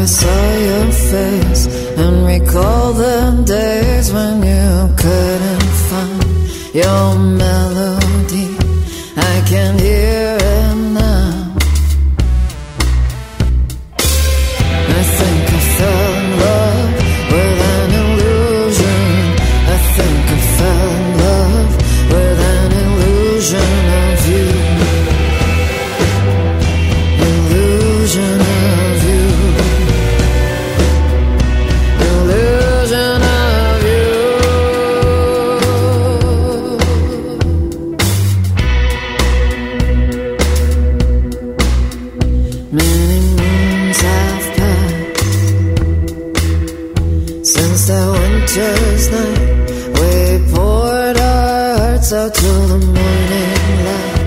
I saw your face and recall the days when you couldn't find your melody. I can hear it now. I think I fell in love with an illusion. I think I fell in love with an illusion of you. Illusion of you. Illusion of you. Many moons have passed since that winter's night. We poured our hearts out till the morning light.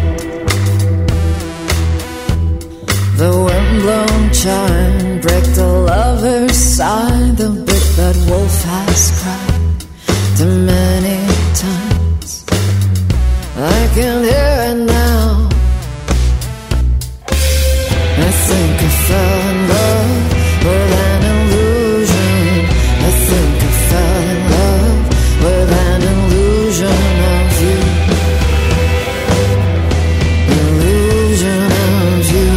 The wind-blown chime break the lover's side. The big bad wolf has cried too many times. I can hear it now. I think I fell in love with an illusion. I think I fell in love with an illusion of you. Illusion of you.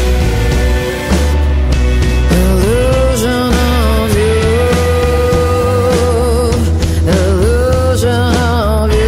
Illusion of you. Illusion of you.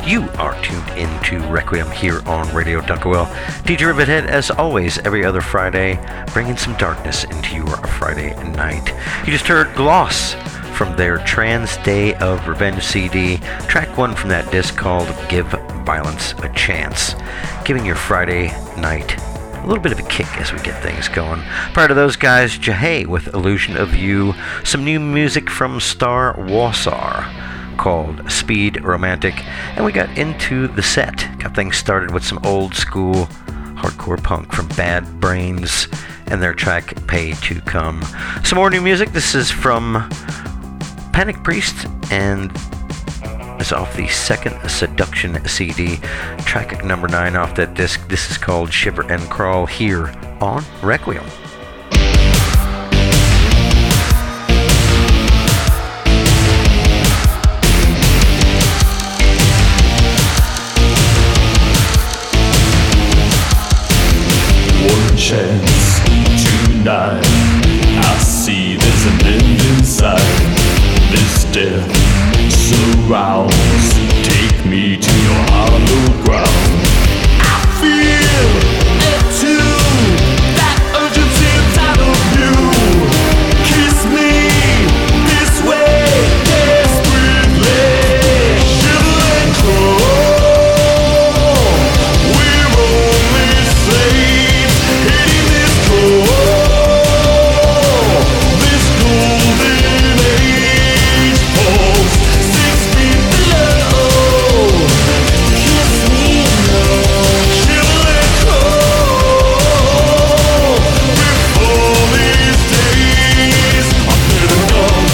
You are tuned into Requiem here on Radio Dunkerwell. DJ Rivethead, as always, every other Friday, bringing some darkness into your Friday night. You just heard Gloss from their Trans Day of Revenge CD, track 1 from that disc called Give Violence a Chance, giving your Friday night a little bit of a kick as we get things going. Prior to those guys, Jahey with Illusion of You, some new music from Star Warsar called Speed Romantic, and we got into the set. Got things started with some old school hardcore punk from Bad Brains and their track Pay to Come. Some more new music. This is from Panic Priest and is off the Second Seduction CD, track number 9 off that disc. This is called Shiver and Crawl here on Requiem. Chance tonight, I see there's an end inside. This death surrounds. Take me to your hollow ground. I feel it too, that urgency inside of you. Kiss me this way, desperately. Shiver and crawl. We're only slaves. This golden age falls 6 feet below. Kiss me now, shiver and crawl. Before these days are better gone.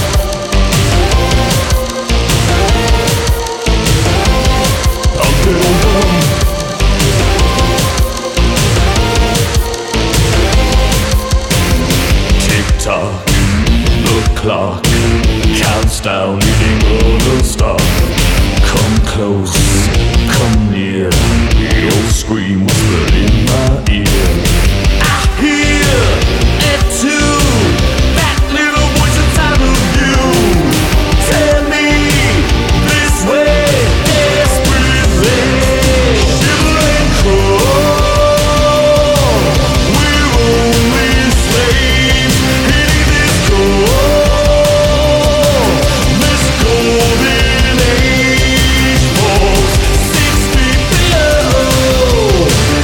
I'm better gone. Tick-tock, the clock counts down, leading all the stop. Come close, come near, your scream whispered in my ear. I hear it too, that little voice inside of you. Tell me this way, desperately. Shiver and crawl. We're only slaves. This golden age falls 6 feet below.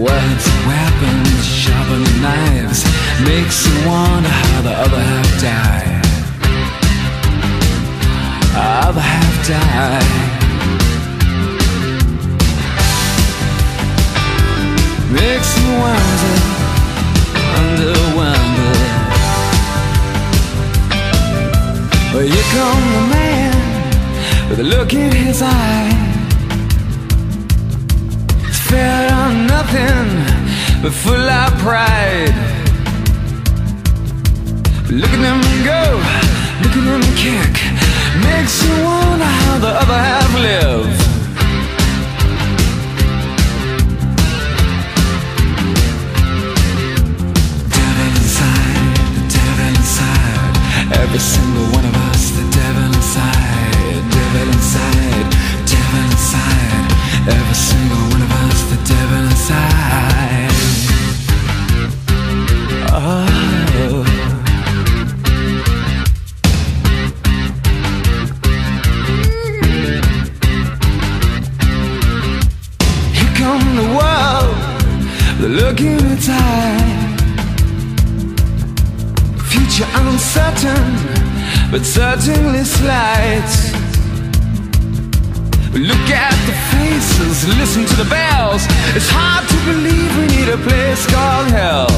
Words, weapons, sharpened knives, makes you wonder how the other half died. Other half died. Makes you wonder, wonder. Well, here come the man with a look in his eye. It's fed on nothing but full of pride. Look at him go, look at him kick. Makes you wonder how the other half live. Devil inside, the devil inside. Every single one of us, the devil inside. Devil inside, devil inside. Every single one of us, the devil inside. Oh. The world, the look in its eye. Future uncertain, but certainly slight. Look at the faces, listen to the bells. It's hard to believe we need a place called hell.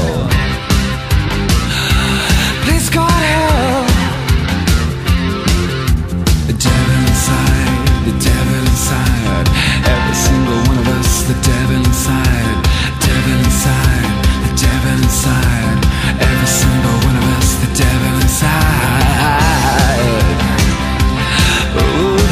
Place called hell. The devil inside, the devil inside. Every single one of us, the devil inside, devil inside, the devil inside. Every single one of us, the devil inside. Ooh.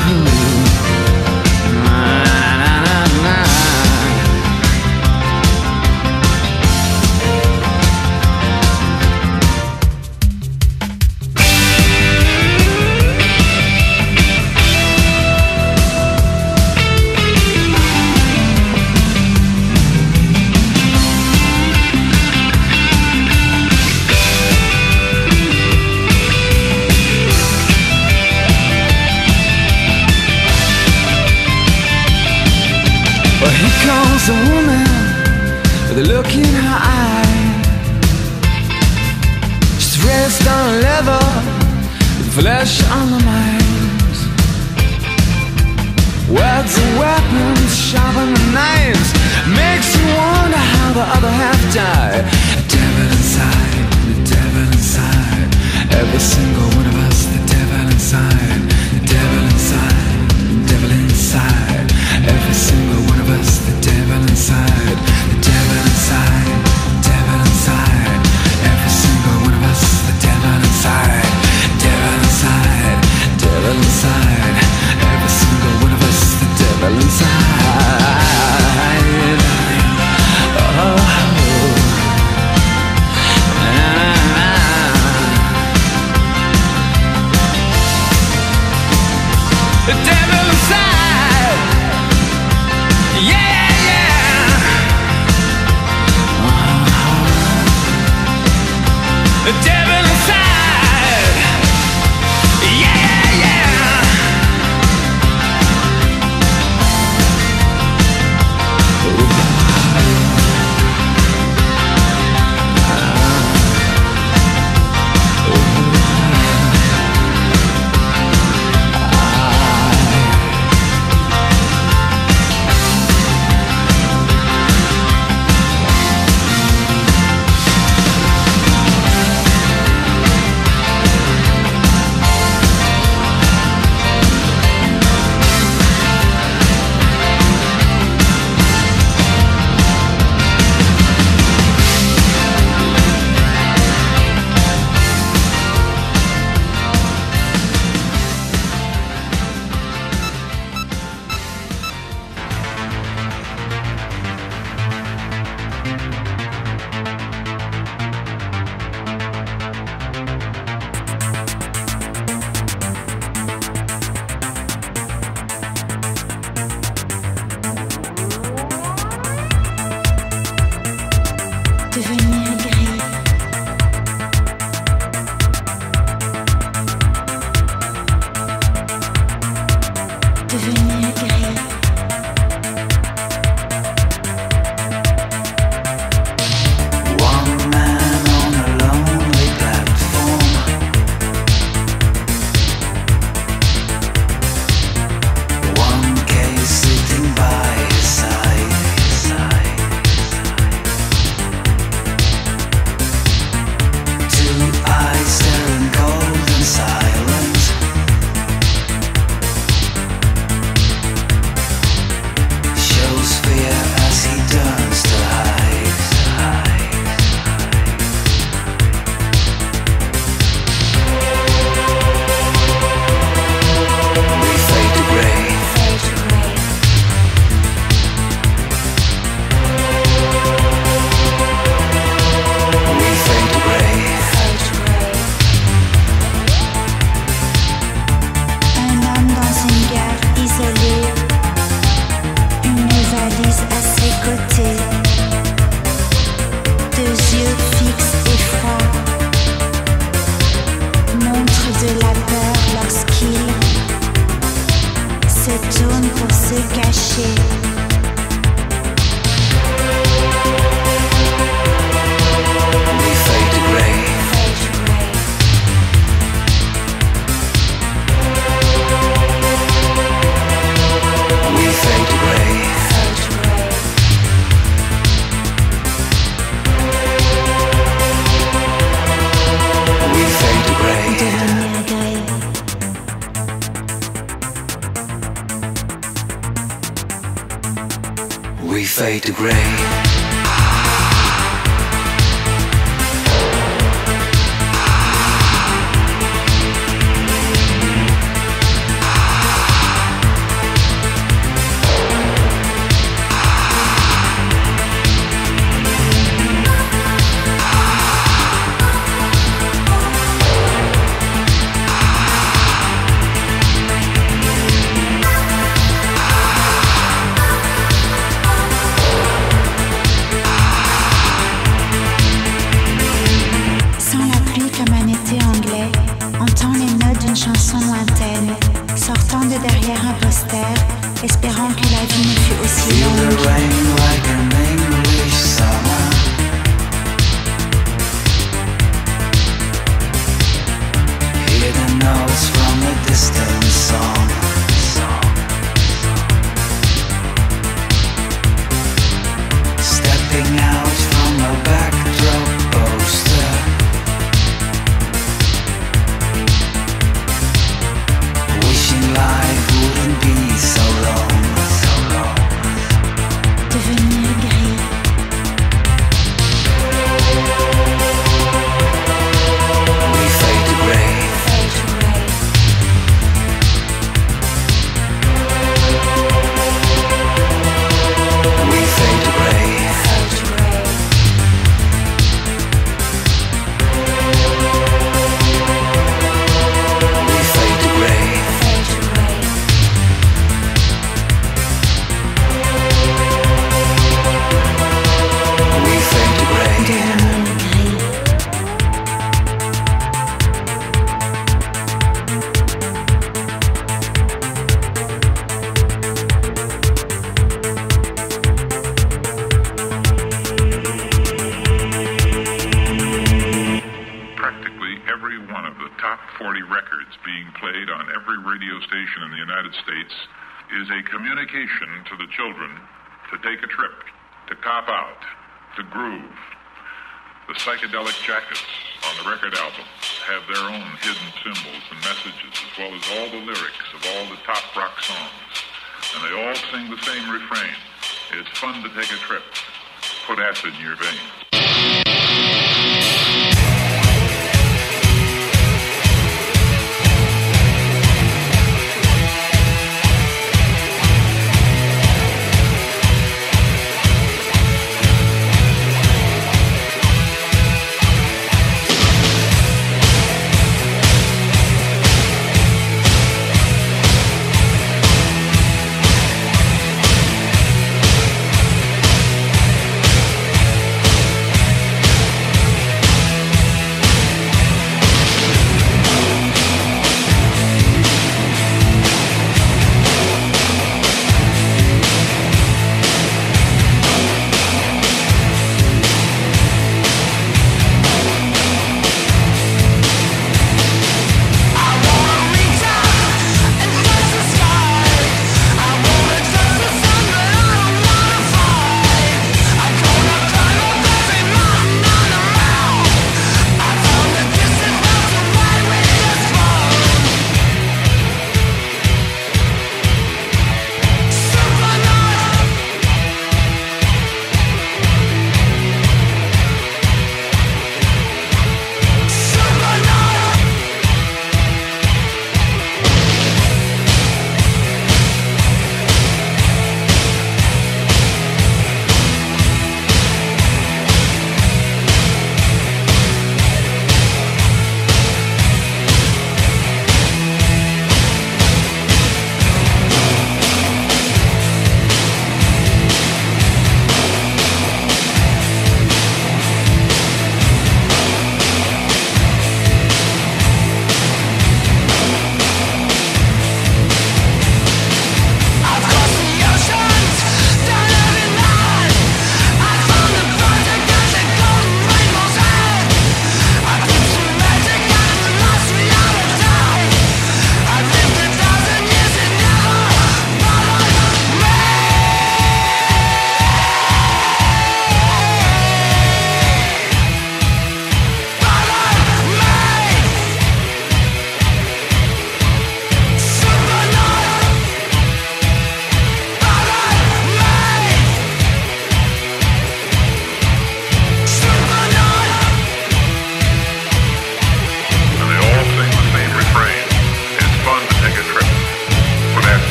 Comes a woman with a look in her eye. She's raised on leather, with flesh on the mind. Words and weapons, sharpen the knives. Makes you wonder how the other half died. The devil inside, the devil inside. Every single one of us, the devil inside. The devil inside, the devil inside. Every single one of us, the devil inside. The devil inside, devil inside. Every single one of us, the devil inside. Devil inside, devil inside. Every single one of us, the devil inside. Oh. We fade to grey. Espérant que la vie ne fût aussi longue. Is a communication to the children to take a trip, to cop out, to groove. The psychedelic jackets on the record album have their own hidden symbols and messages, as well as all the lyrics of all the top rock songs. And they all sing the same refrain. It's fun to take a trip. Put acid in your veins.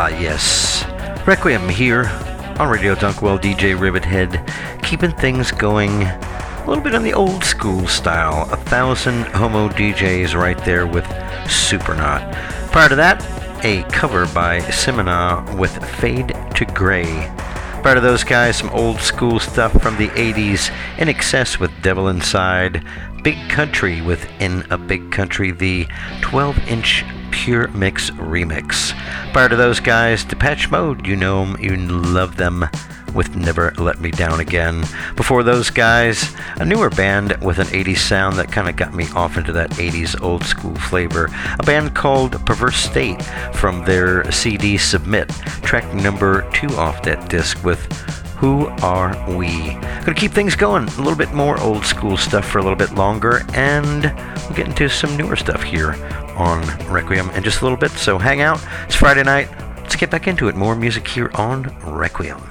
Yes. Requiem here on Radio Dunkwell, DJ Rivethead, keeping things going a little bit on the old school style. 1,000 Homo DJs right there with Supernaut. Prior to that, a cover by Simona with Fade to Grey. Prior to those guys, some old school stuff from the 80s. In Excess with Devil Inside. Big Country with In a Big Country, the 12-inch Pure Mix remix. Prior to those guys, Depeche Mode, you know them, you love them, with Never Let Me Down Again. Before those guys, a newer band with an 80s sound that kind of got me off into that 80s old school flavor. A band called Perverse State from their CD Submit, track number 2 off that disc with Who Are We? Gonna keep things going, a little bit more old school stuff for a little bit longer, and we'll get into some newer stuff here on Requiem in just a little bit, so hang out. It's Friday night. Let's get back into it. More music here on Requiem.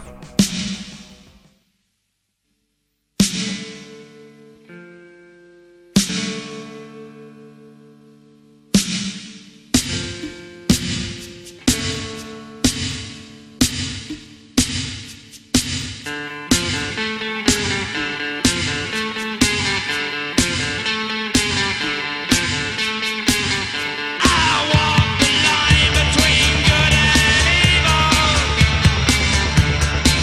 Between good and evil.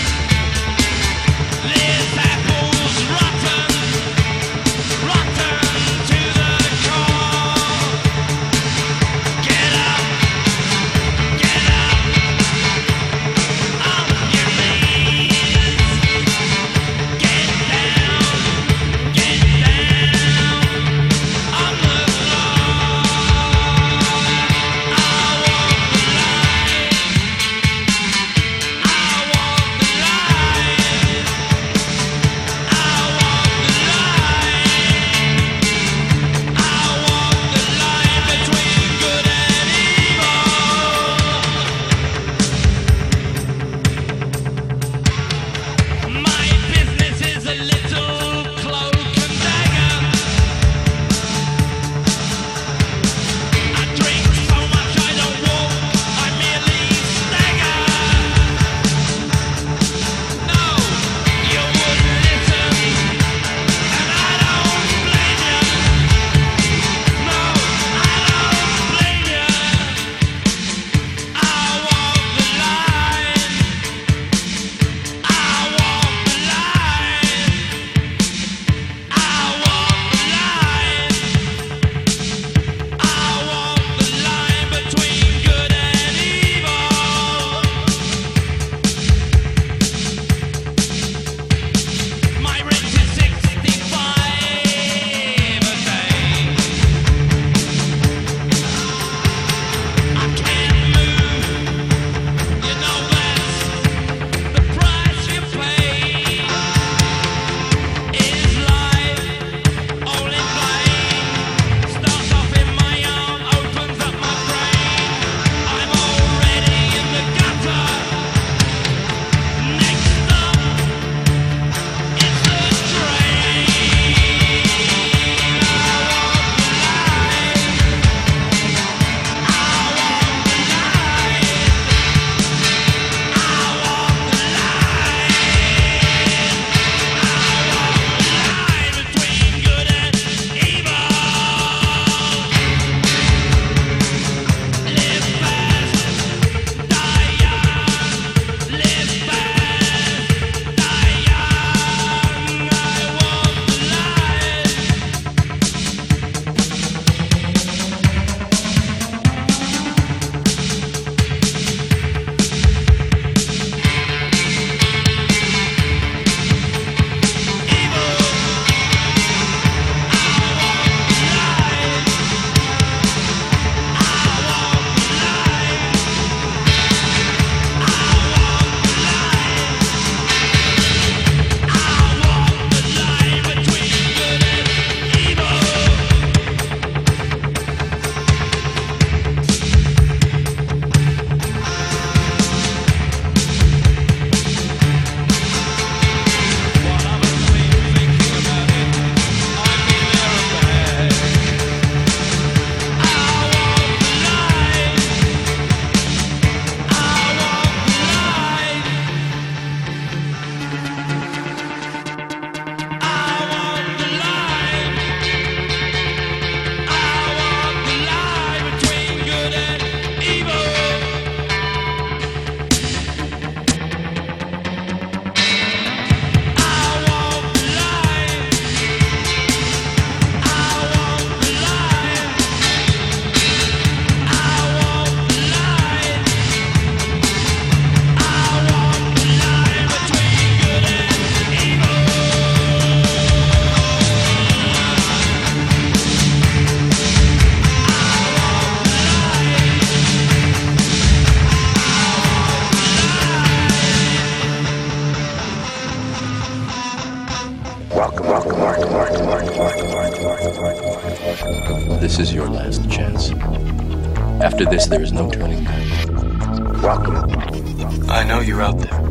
This is your last chance. After this, there is no turning back. Welcome. I know you're out there.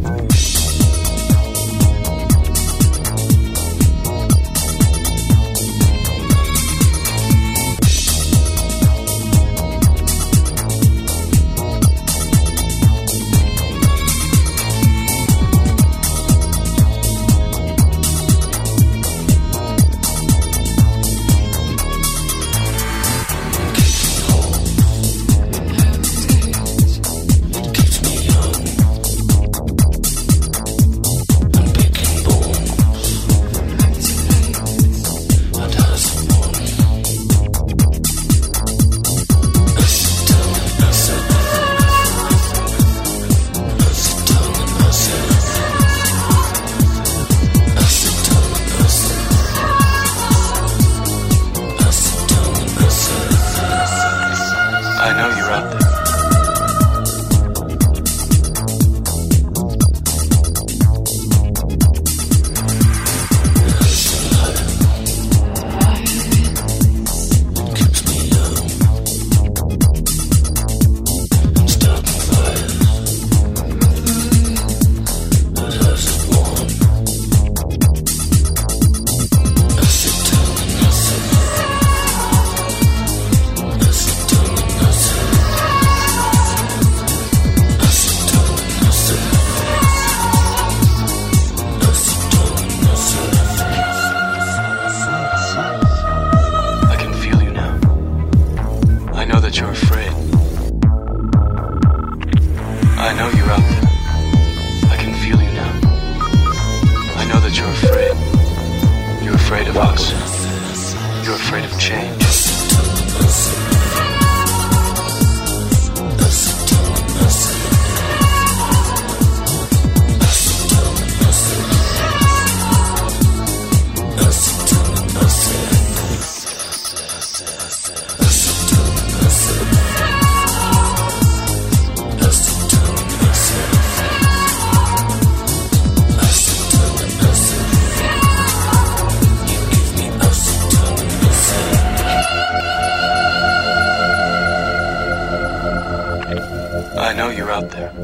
I know you're out there.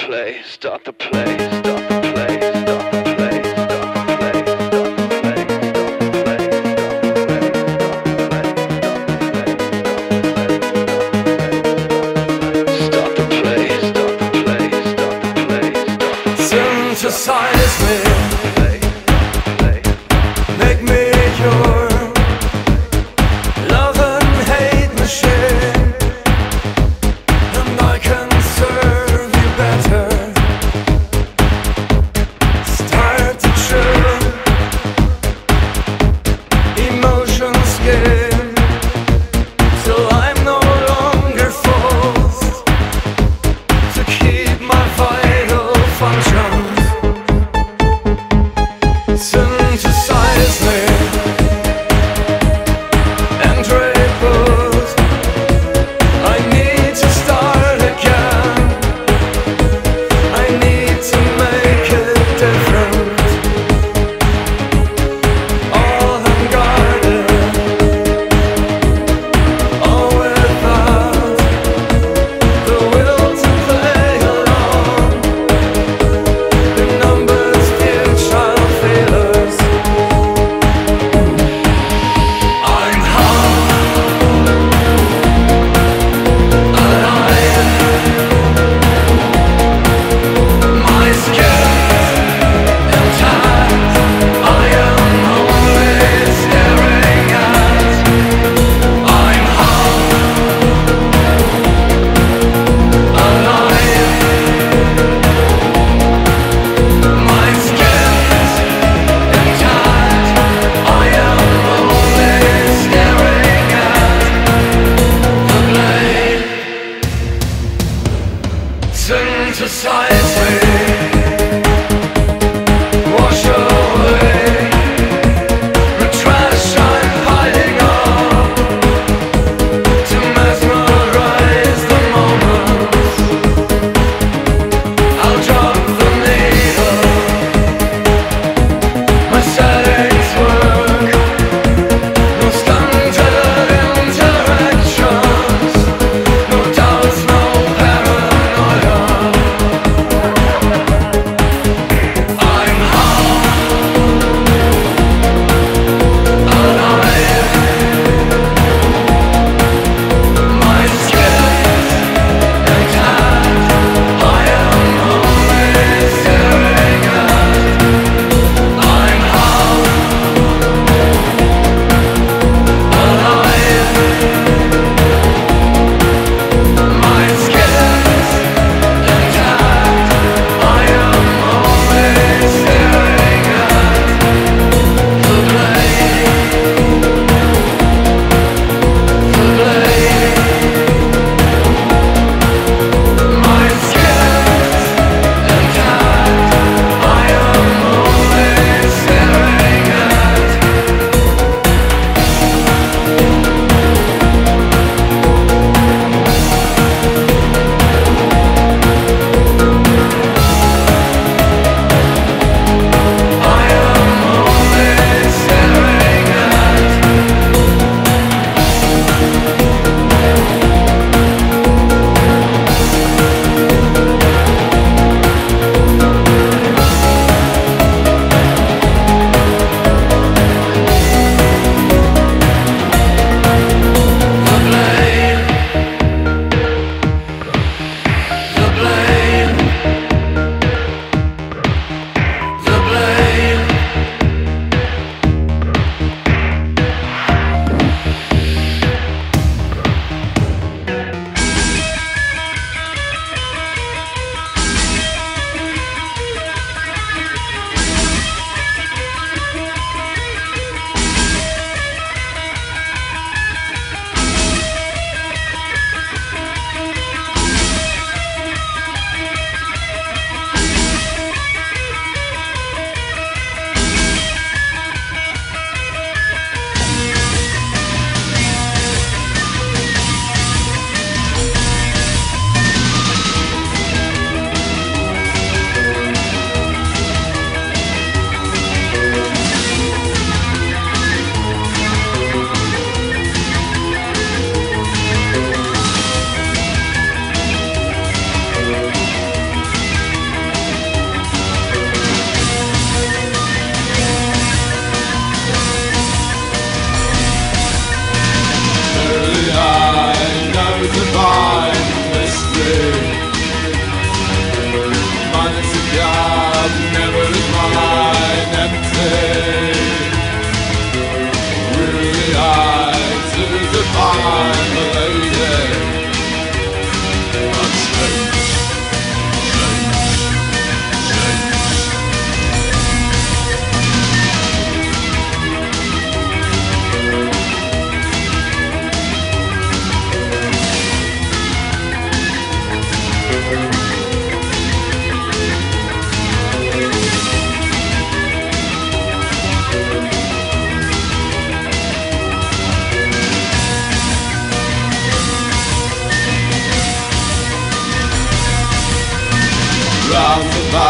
play, start the play, start the play, start the play, start the play, start the play, start the play, start the play, start the play, start the play, start the play, start the play, start the play. Synthesize me, make me your love and hate machine, and I can serve you better. Start to chill, emotion skin, till I'm no longer forced to keep my vital functions. Synthesize me and drape us. I need to start again. I need to make a difference. All unguarded, all without the will to play along. The numbers, few child feelers.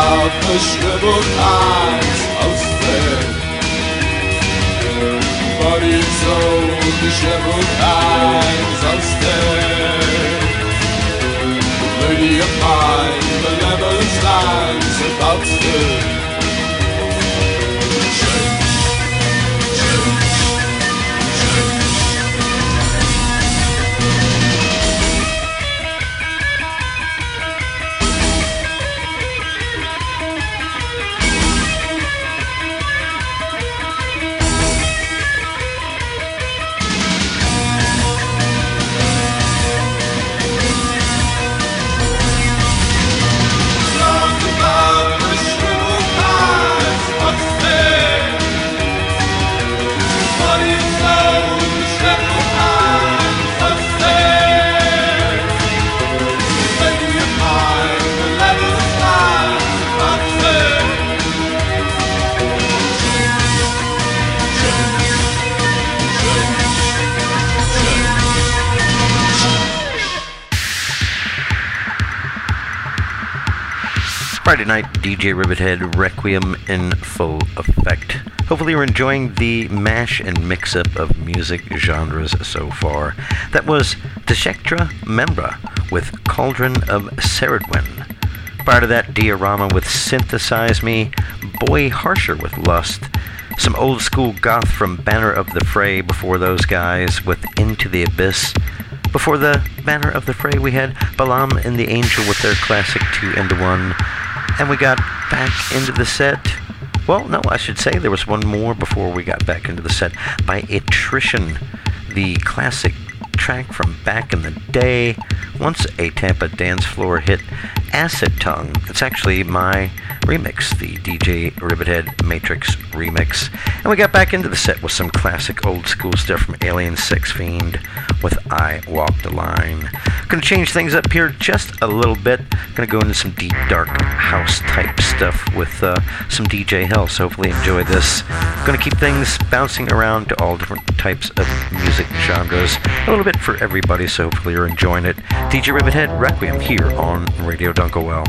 about the shriveled eyes of Spain. But it's all the shriveled eyes of Spain. Lady of mine, benevolent lines about Spain. Friday night, DJ Rivethead, Requiem in full effect. Hopefully you're enjoying the mash and mix-up of music genres so far. That was Deshectra Membra with Cauldron of Ceridwen. Prior to that, Diorama with Synthesize Me, Boy Harsher with Lust, some old school goth from Banner of the Fray before those guys with Into the Abyss. Before the Banner of the Fray, we had Balaam and the Angel with their classic 2 into 1. And we got back into the set. Well, no, I should say there was one more before we got back into the set by Attrition, the classic track from back in the day, once a Tampa dance floor hit, Acid Tongue. It's actually my remix, the DJ Rivethead Matrix remix. And we got back into the set with some classic old school stuff from Alien Sex Fiend with I Walk the Line. Gonna change things up here just a little bit. Gonna go into some deep dark house type stuff with some DJ Hell, so hopefully enjoy this. Gonna keep things bouncing around to all different types of music genres. A little bit for everybody, so hopefully you're enjoying it. DJ Rivethead Requiem here on Radio Dunkelwell.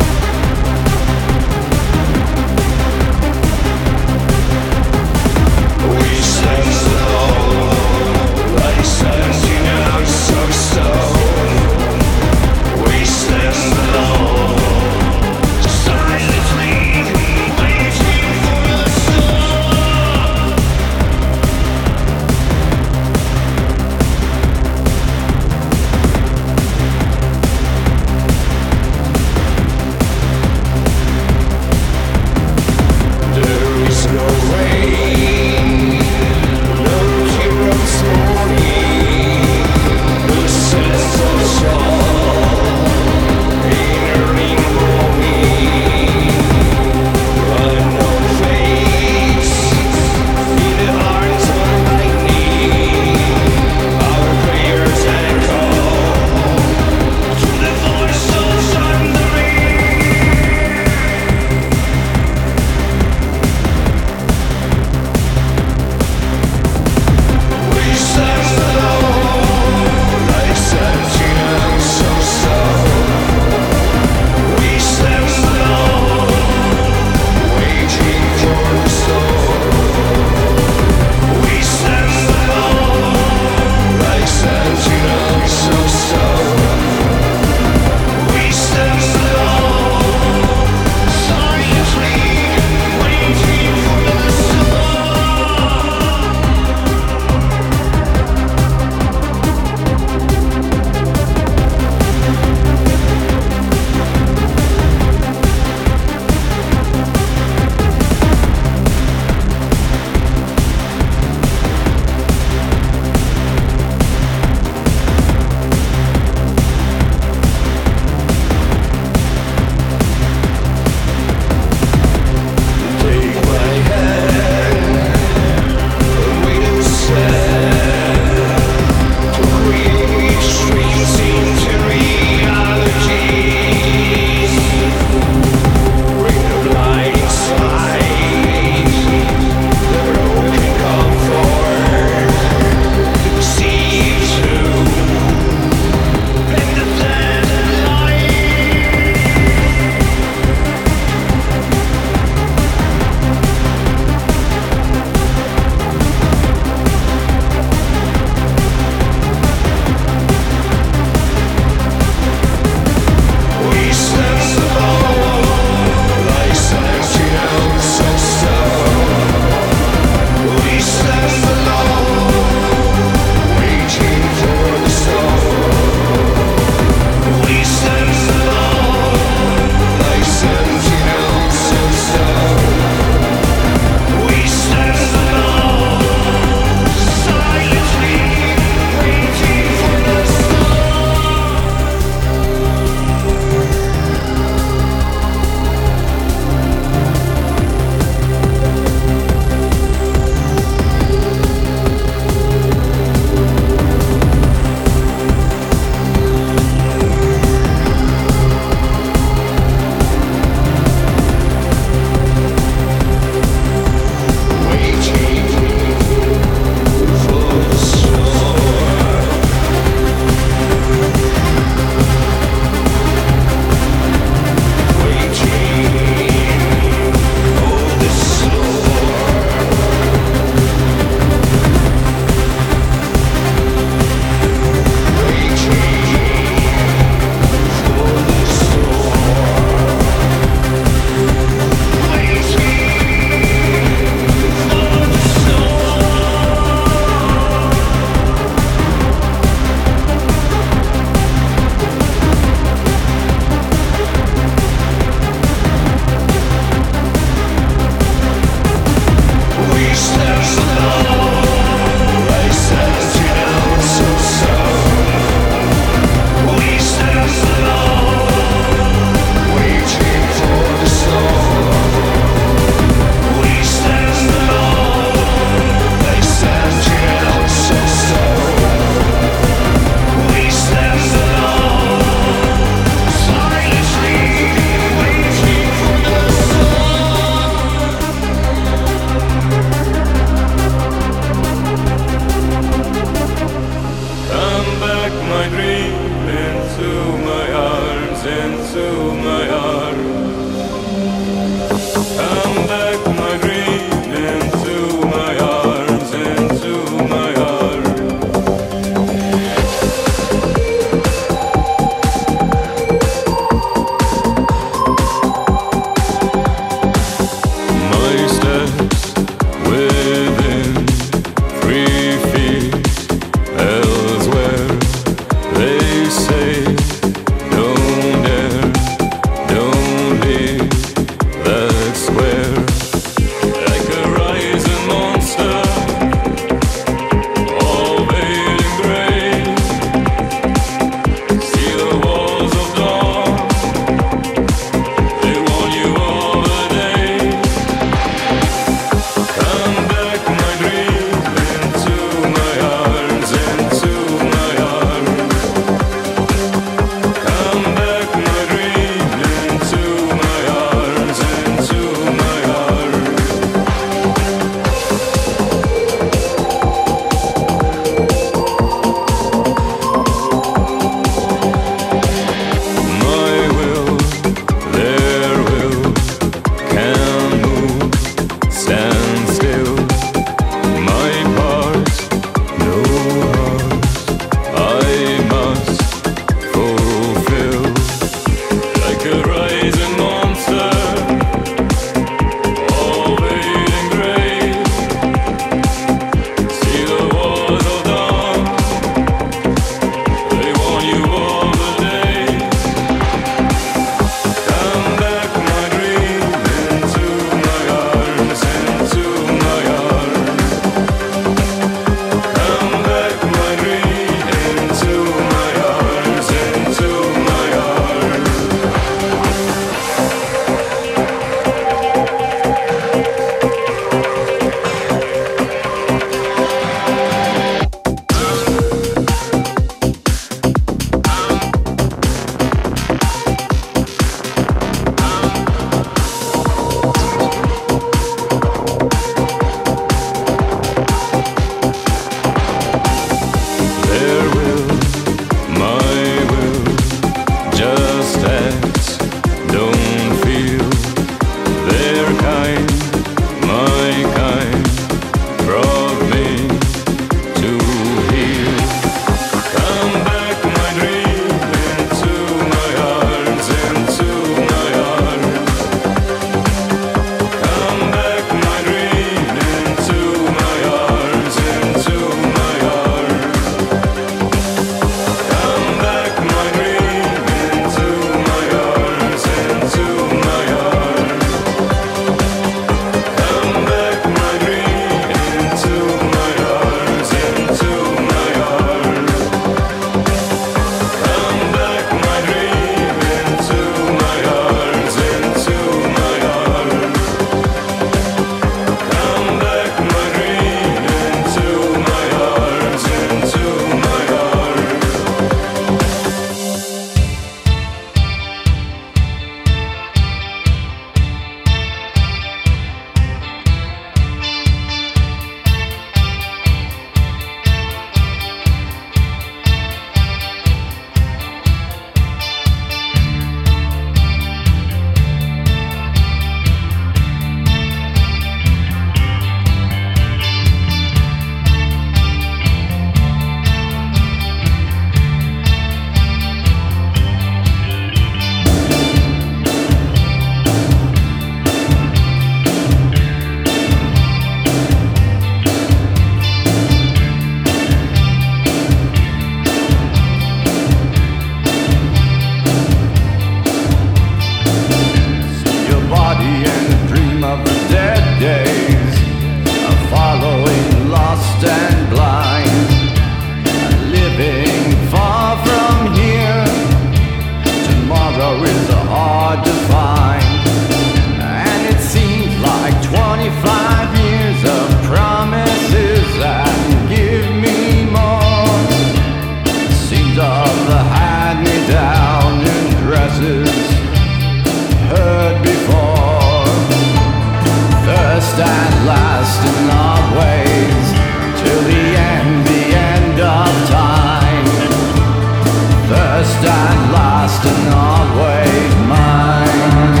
tomorrow is hard to find. And it seems like 25 years of promises that give me more. Seems of the hand-me-down in dresses heard before. Thirst and last in our ways till the end of time. Thirst and last in our ways, mine.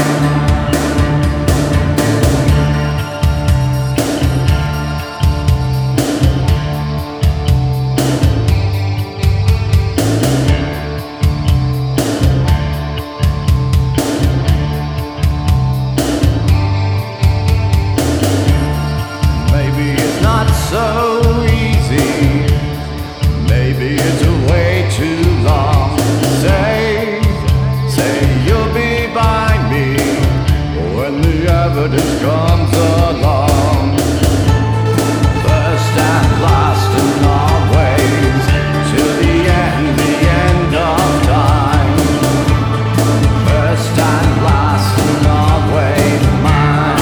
So easy, maybe it's way too long. Say you'll be by me when the evidence comes along. First and last in our ways till the end of time. First and last in our ways, mine.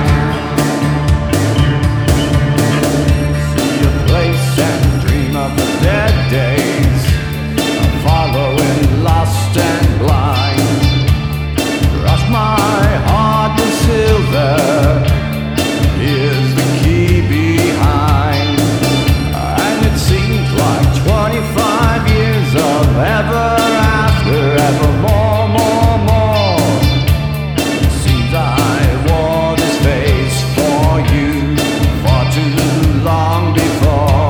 And dream of the dead days, following lost and blind. Rush my heart with silver, here's the key behind. And it seems like 25 years of ever after, ever more, more, more. It seems I wore this face for you for too long before.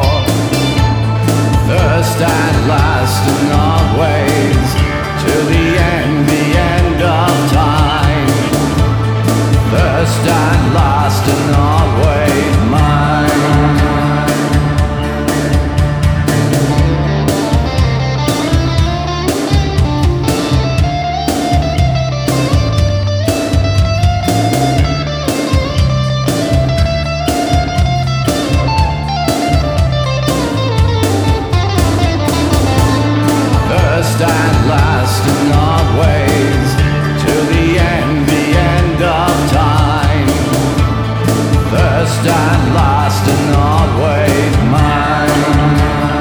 Thirst and last in our ways till the end of time. Thirst and last in our ways, mine. Thirst and last in our ways till the end of time. Thirst and last in our ways, mine.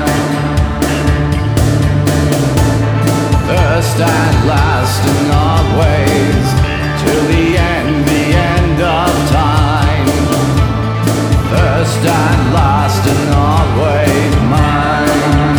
Thirst and last in our ways till the end of time. Thirst and last in our ways, mine.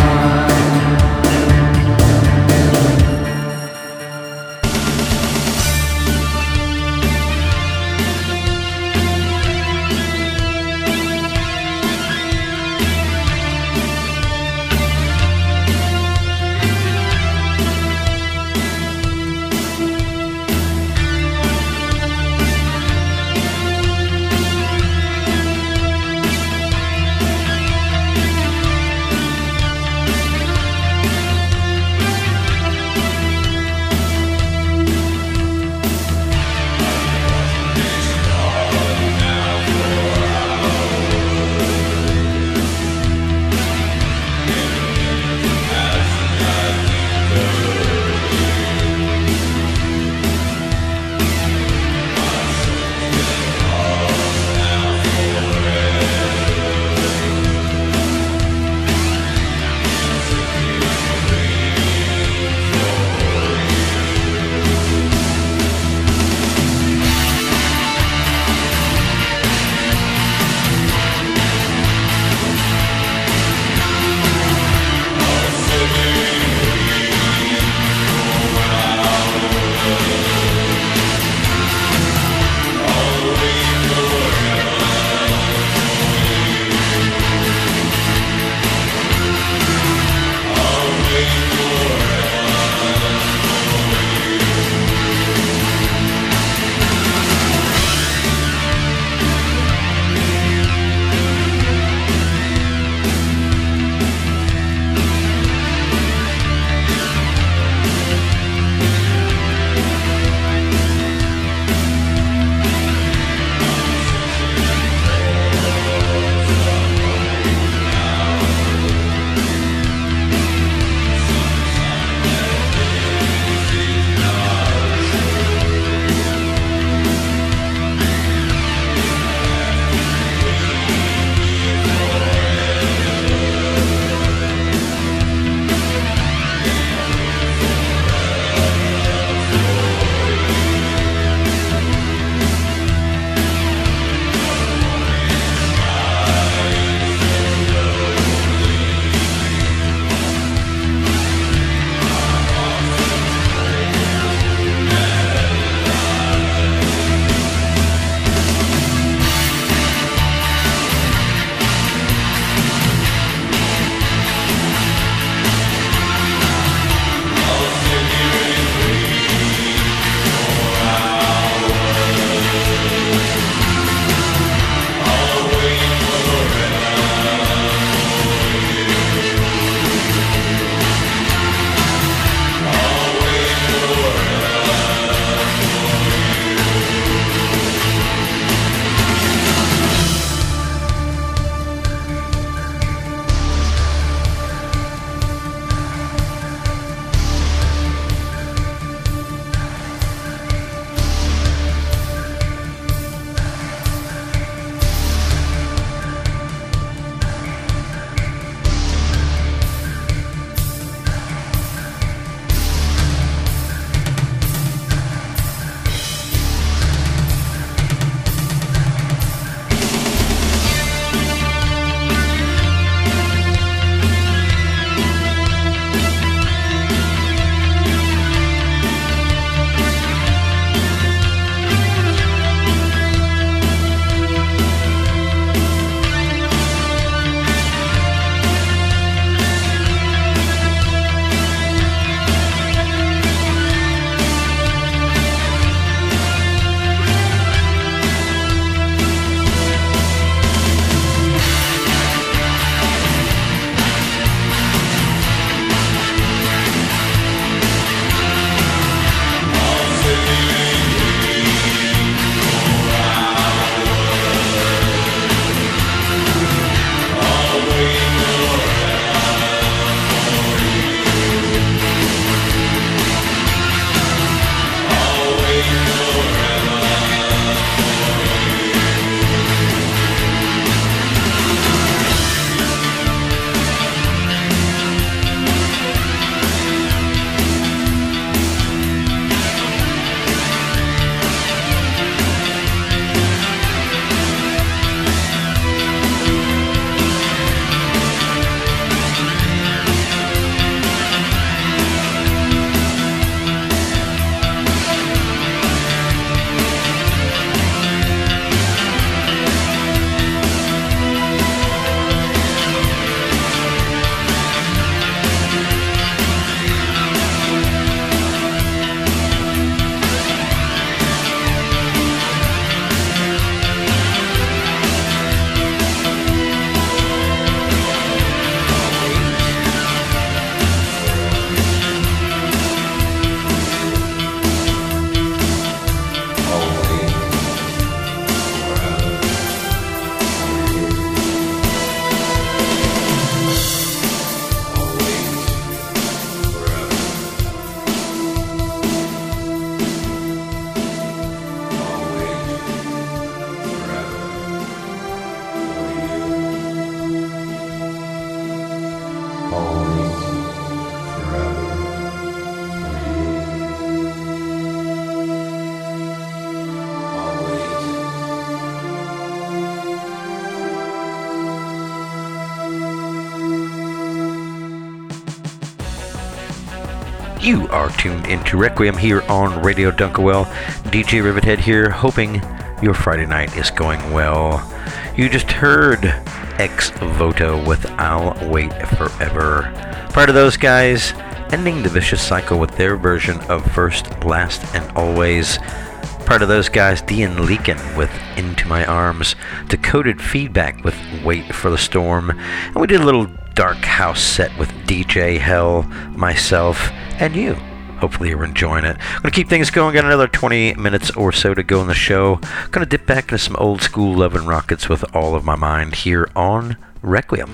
You are tuned into Requiem here on Radio Dunkerwell. DJ Rivethead here, hoping your Friday night is going well. You just heard Ex Voto with I'll Wait Forever. Prior to those guys, ending the vicious cycle with their version of First, Last, and Always. Prior to those guys, Dian Leakin with Into My Arms. Decoded Feedback with Wait for the Storm. And we did a little dark house set with DJ Hell, myself, and you. Hopefully you're enjoying it. I'm going to keep things going. Got another 20 minutes or so to go in the show. Going to dip back into some old school Love and Rockets with all of my mind here on Requiem.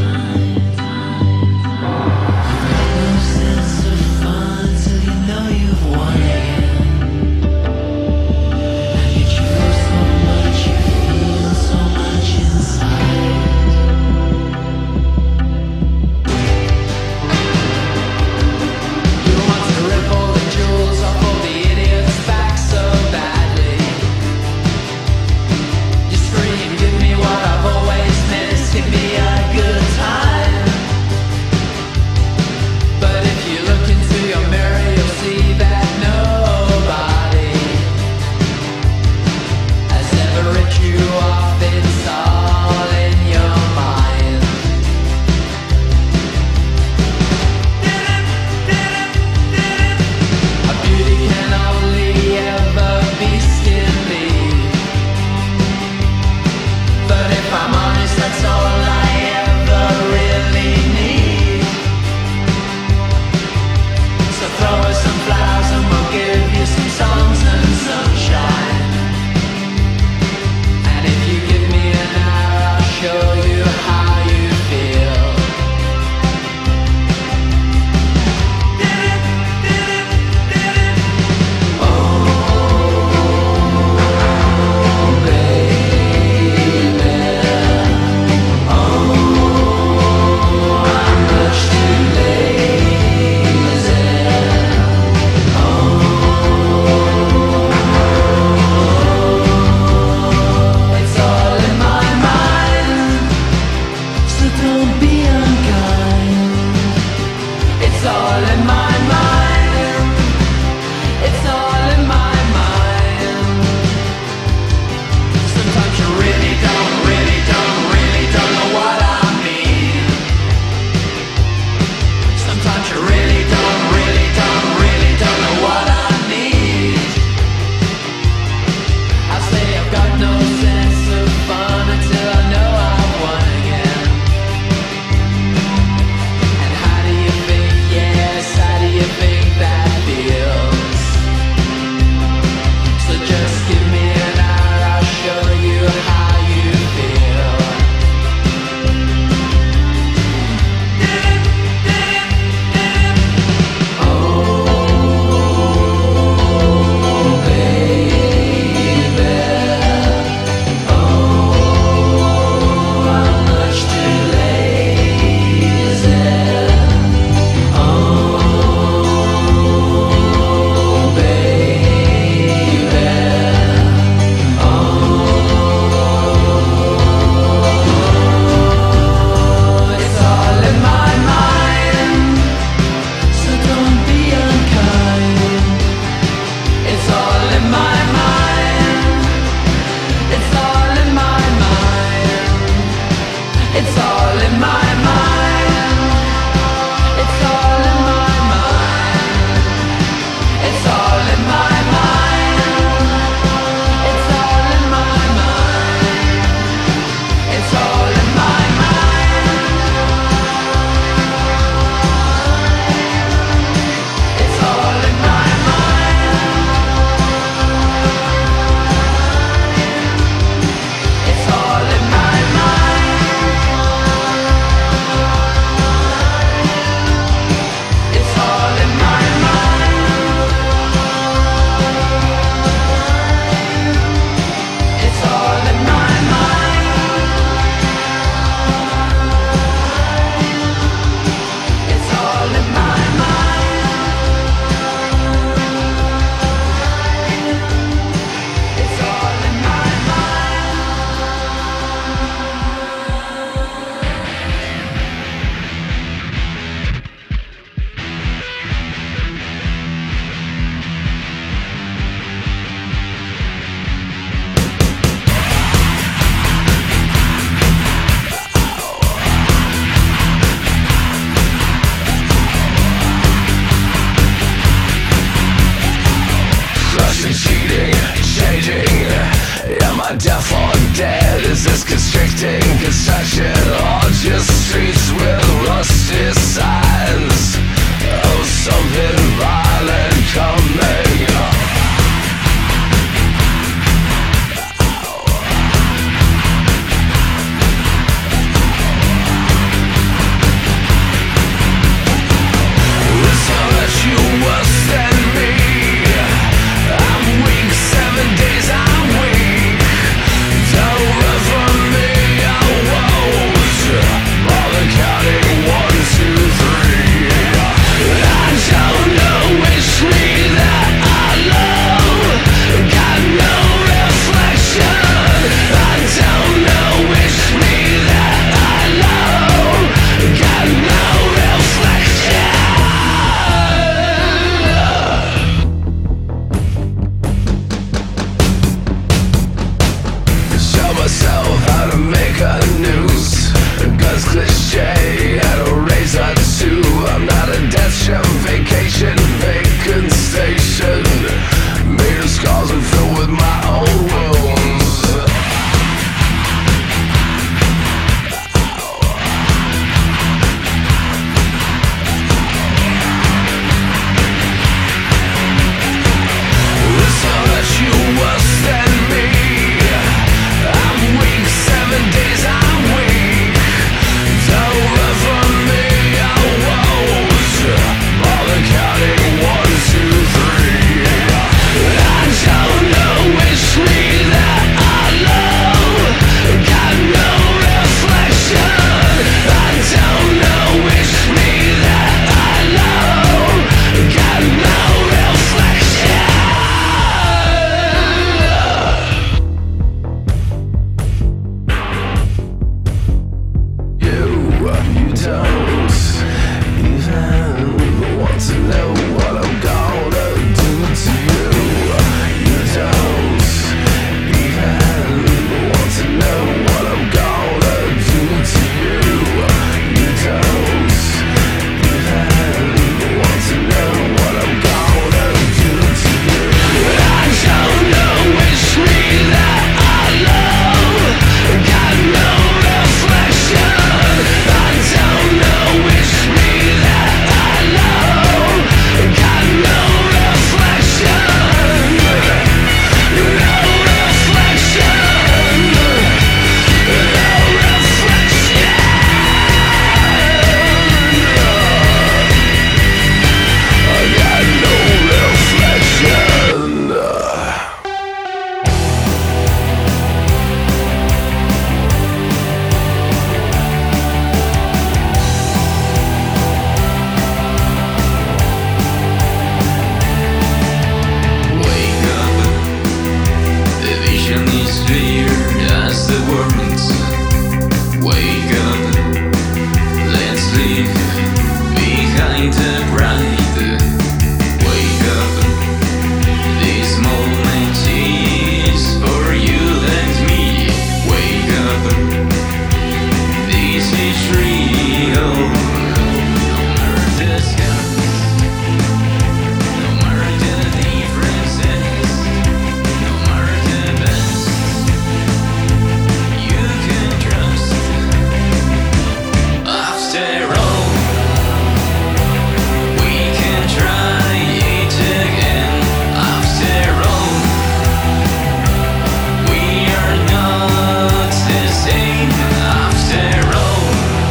Know you constricting concession, or just streets with rusty signs of something violent coming. Cliche at a razor too. I'm not a death shell vacation, vacant station, made of scars and filled with my own wounds. So that you worse than me. I'm weak, 7 days I'm weak. Don't run from me, I won't bother counting 1, 2, 3. I don't know which me that I love. Got no reflection. I don't know which me that I love. Got no reflection. You don't even want to know what I'm gonna do to you. You don't even want to know what I'm gonna do to you. You don't even want to know what I'm gonna do to you. I don't know which me that I love. Got no reflection. I don't know which me that I love. Got no reflection. No reflection. No reflection. I got no reflection. Wake up, the vision is clear as the words. Wake up, let's leave behind the pride. Wake up, this moment is for you and me. Wake up, this is real. No matter the scars, no matter the differences, no matter the best, you can trust. After all, we can try it again. After all, we are not the same. After all,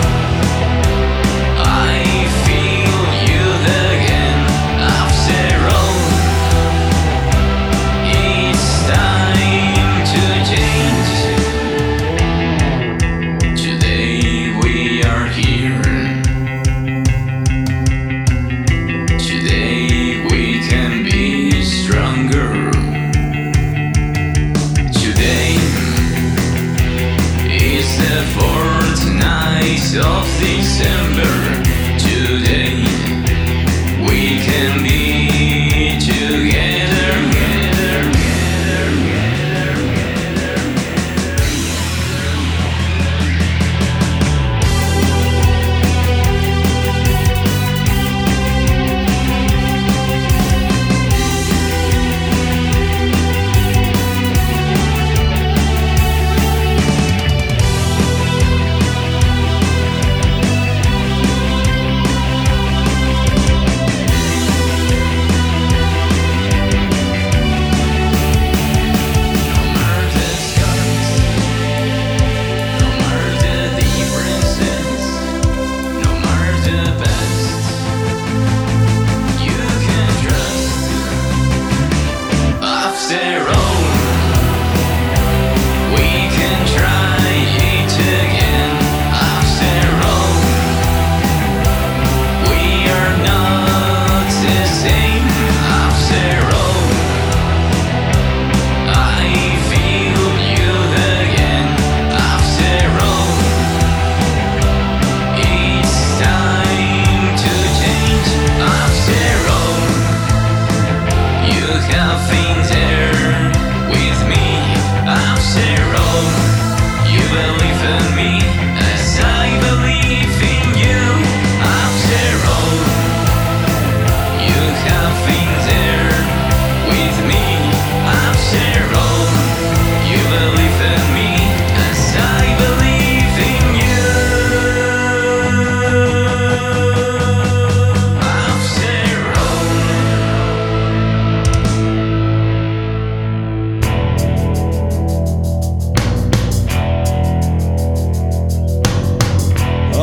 I feel you again. After all, it's time to change. Today we are here. Today we can be stronger. Today is the 4th night of December. Today we can be together.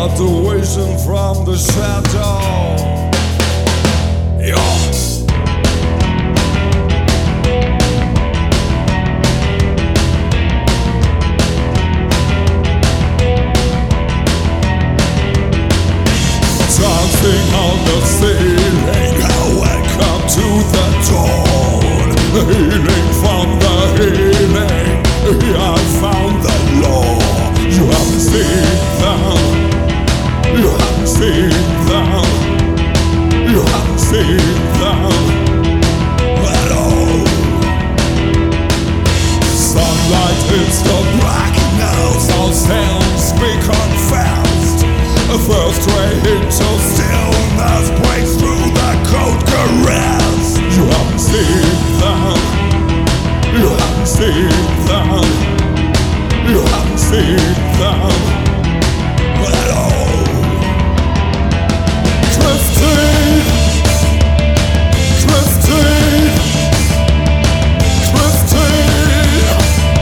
Adoration from the shadow. Yeah. Dancing on the ceiling, welcome to the dawn. Healing from the healing, I found the law. You haven't seen them, you haven't seen them, you haven't seen them at all. Sunlight hits the blackness, all sounds speak confessed. A first ray into stillness breaks through the cold caress. You haven't seen them, you haven't seen them, you haven't seen them at all. Christine, Christine, Christine,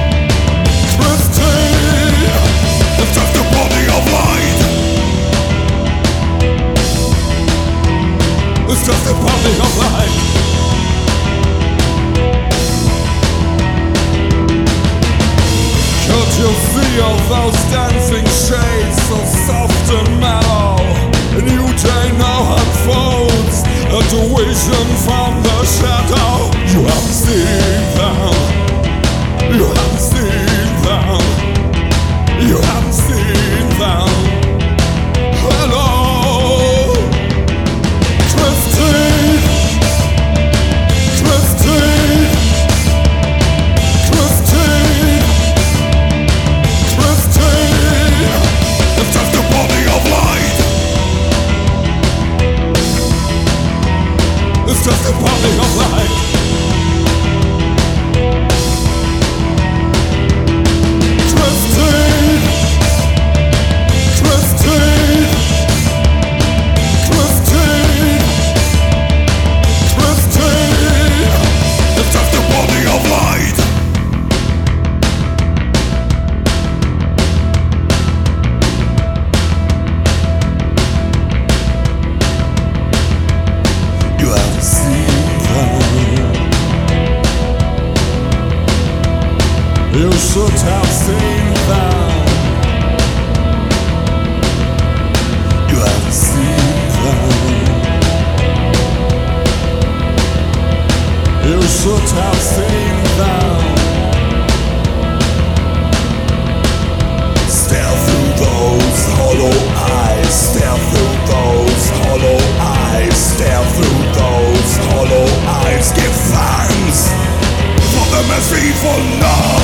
Christine, it's just a body of light. It's just a body of light. Could you see all those dancing shades, so soft and mellow? A new day now unfolds, adoration from the shadow. You haven't seen them, you haven't seen them, you haven't seen them. Hello, Christine, Christine, Christine, Christine, it's just a body of light. It's just a body of light. Christine, Christine, Christine, Christine, it's just a body of light. You haven't seen them. You should have seen them. You haven't seen them. You should have seen them. Stare through those hollow eyes. Stare through those hollow eyes. Stare through those hollow eyes. Give thanks for the merciful night.